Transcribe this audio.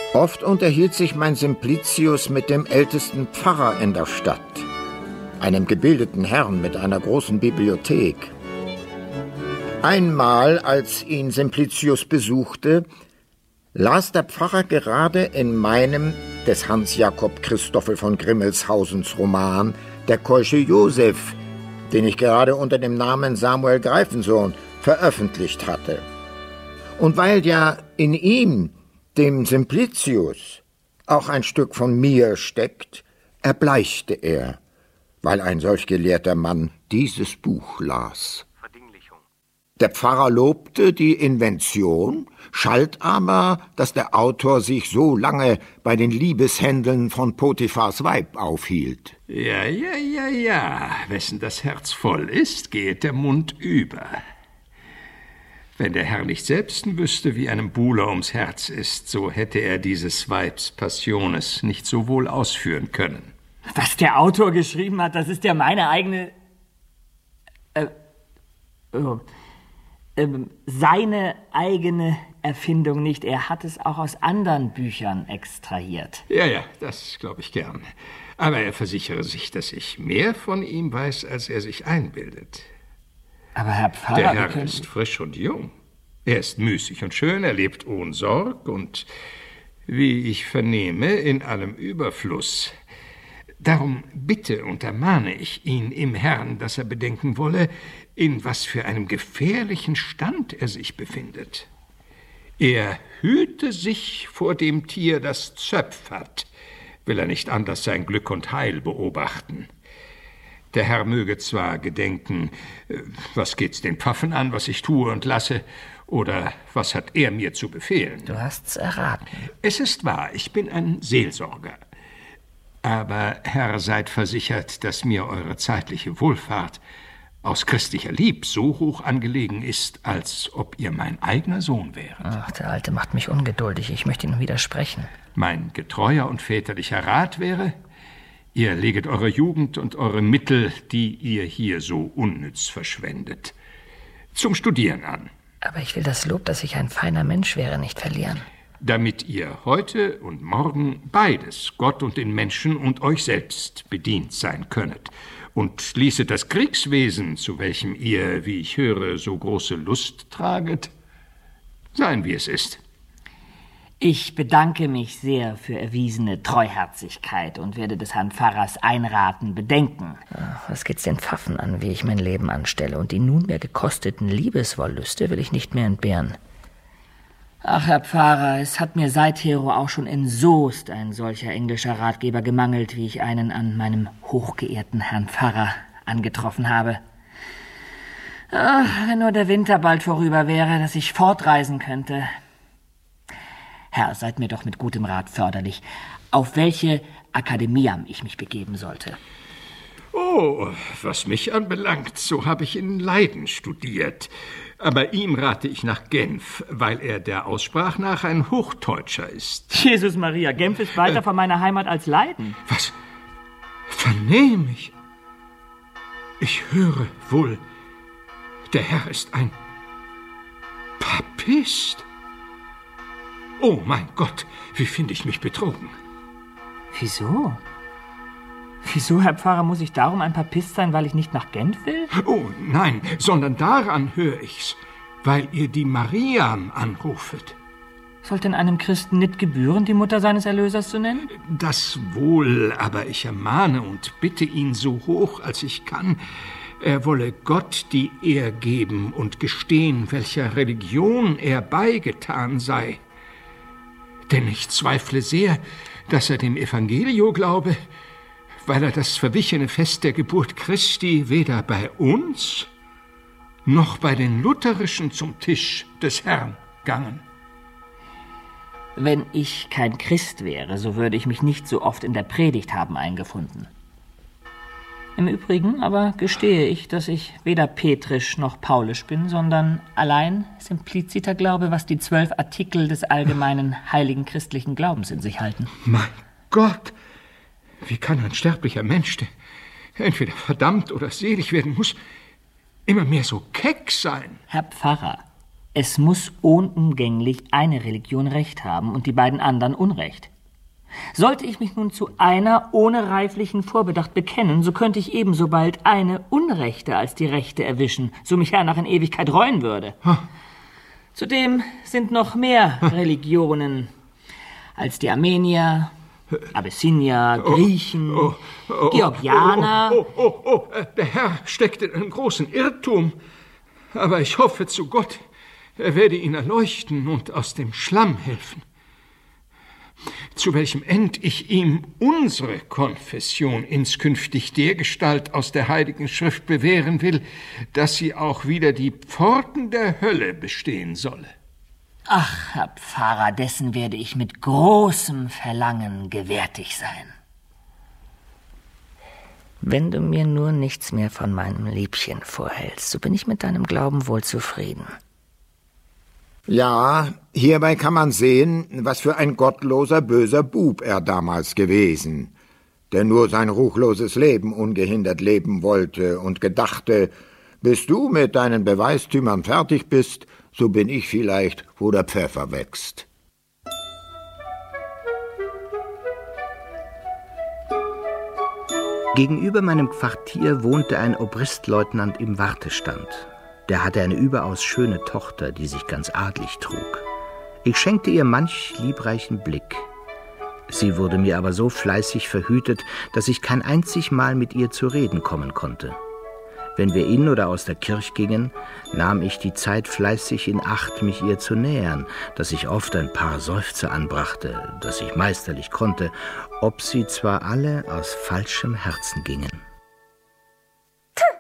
Oft unterhielt sich mein Simplicius mit dem ältesten Pfarrer in der Stadt, einem gebildeten Herrn mit einer großen Bibliothek. Einmal, als ihn Simplicius besuchte, las der Pfarrer gerade in meinem, des Hans-Jakob Christoffel von Grimmelshausens Roman, Der Keusche Joseph, den ich gerade unter dem Namen Samuel Greifensohn veröffentlicht hatte. Und weil ja in ihm, dem Simplicius, auch ein Stück von mir steckt, erbleichte er, weil ein solch gelehrter Mann dieses Buch las. Der Pfarrer lobte die Invention, schalt aber, dass der Autor sich so lange bei den Liebeshändeln von Potiphars Weib aufhielt. Ja. Wessen das Herz voll ist, geht der Mund über. Wenn der Herr nicht selbst wüsste, wie einem Buhler ums Herz ist, so hätte er dieses Weibs Passiones nicht so wohl ausführen können. Was der Autor geschrieben hat, das ist ja meine eigene... seine eigene Erfindung nicht. Er hat es auch aus anderen Büchern extrahiert. Ja, das glaube ich gern. Aber er versichere sich, dass ich mehr von ihm weiß, als er sich einbildet. Aber Herr Pfarrer... Der Herr ist frisch und jung. Er ist müßig und schön, er lebt ohne Sorg und, wie ich vernehme, in allem Überfluss. Darum bitte und ermahne ich ihn im Herrn, dass er bedenken wolle, in was für einem gefährlichen Stand er sich befindet. Er hüte sich vor dem Tier, das zöpfert, will er nicht anders sein Glück und Heil beobachten. Der Herr möge zwar gedenken, was geht's den Pfaffen an, was ich tue und lasse, oder was hat er mir zu befehlen? Du hast's erraten. Es ist wahr, ich bin ein Seelsorger. Aber, Herr, seid versichert, dass mir eure zeitliche Wohlfahrt aus christlicher Lieb so hoch angelegen ist, als ob ihr mein eigener Sohn wäret. Ach, der Alte macht mich ungeduldig. Ich möchte ihm widersprechen. Mein getreuer und väterlicher Rat wäre, ihr leget eure Jugend und eure Mittel, die ihr hier so unnütz verschwendet, zum Studieren an. Aber ich will das Lob, dass ich ein feiner Mensch wäre, nicht verlieren. Damit ihr heute und morgen beides, Gott und den Menschen und euch selbst, bedient sein könnet. Und ließet das Kriegswesen, zu welchem ihr, wie ich höre, so große Lust traget, sein, wie es ist. Ich bedanke mich sehr für erwiesene Treuherzigkeit und werde des Herrn Pfarrers Einraten bedenken. Was geht's den Pfaffen an, wie ich mein Leben anstelle, und die nunmehr gekosteten Liebeswollüste will ich nicht mehr entbehren. Ach, Herr Pfarrer, es hat mir seithero auch schon in Soest ein solcher englischer Ratgeber gemangelt, wie ich einen an meinem hochgeehrten Herrn Pfarrer angetroffen habe. Ach, wenn nur der Winter bald vorüber wäre, dass ich fortreisen könnte. Herr, seid mir doch mit gutem Rat förderlich, auf welche Akademiam ich mich begeben sollte. Oh, was mich anbelangt, so habe ich in Leiden studiert. Aber ihm rate ich nach Genf, weil er der Aussprache nach ein Hochdeutscher ist. Jesus Maria, Genf ist weiter von meiner Heimat als Leiden. Was vernehme ich? Ich höre wohl, der Herr ist ein Papist. Oh mein Gott, wie finde ich mich betrogen? Wieso? Wieso, Herr Pfarrer, muss ich darum ein Papist sein, weil ich nicht nach Genf will? Oh, nein, sondern daran höre ich's, weil ihr die Mariam anrufet. Sollte denn einem Christen nicht gebühren, die Mutter seines Erlösers zu nennen? Das wohl, aber ich ermahne und bitte ihn so hoch, als ich kann, er wolle Gott die Ehr geben und gestehen, welcher Religion er beigetan sei. Denn ich zweifle sehr, dass er dem Evangelio glaube, weil er das verwichene Fest der Geburt Christi weder bei uns noch bei den Lutherischen zum Tisch des Herrn gangen. Wenn ich kein Christ wäre, so würde ich mich nicht so oft in der Predigt haben eingefunden. Im Übrigen aber gestehe ich, dass ich weder petrisch noch paulisch bin, sondern allein simpliziter glaube, was die 12 Artikel des allgemeinen heiligen christlichen Glaubens in sich halten. Mein Gott! Wie kann ein sterblicher Mensch, der entweder verdammt oder selig werden muss, immer mehr so keck sein? Herr Pfarrer, Es muss unumgänglich eine Religion Recht haben und die beiden anderen Unrecht. Sollte ich mich nun zu einer ohne reiflichen Vorbedacht bekennen, so könnte ich ebenso bald eine Unrechte als die Rechte erwischen, so mich hernach in Ewigkeit reuen würde. Zudem sind noch mehr Religionen als die Armenier, Abyssinier, Griechen, Georgianer. Der Herr steckt in einem großen Irrtum. Aber ich hoffe zu Gott, er werde ihn erleuchten und aus dem Schlamm helfen. Zu welchem End ich ihm unsere Konfession inskünftig dergestalt aus der Heiligen Schrift bewähren will, dass sie auch wieder die Pforten der Hölle bestehen solle. Ach, Herr Pfarrer, dessen werde ich mit großem Verlangen gewärtig sein. Wenn du mir nur nichts mehr von meinem Liebchen vorhältst, so bin ich mit deinem Glauben wohl zufrieden. Ja, hierbei kann man sehen, was für ein gottloser, böser Bub er damals gewesen, der nur sein ruchloses Leben ungehindert leben wollte und gedachte, bis du mit deinen Beweistümern fertig bist, so bin ich vielleicht, wo der Pfeffer wächst. Gegenüber meinem Quartier wohnte ein Obristleutnant im Wartestand. Der hatte eine überaus schöne Tochter, die sich ganz adlig trug. Ich schenkte ihr manch liebreichen Blick. Sie wurde mir aber so fleißig verhütet, dass ich kein einzig Mal mit ihr zu reden kommen konnte. Wenn wir in oder aus der Kirche gingen, nahm ich die Zeit fleißig in Acht, mich ihr zu nähern, dass ich oft ein paar Seufzer anbrachte, das ich meisterlich konnte, ob sie zwar alle aus falschem Herzen gingen.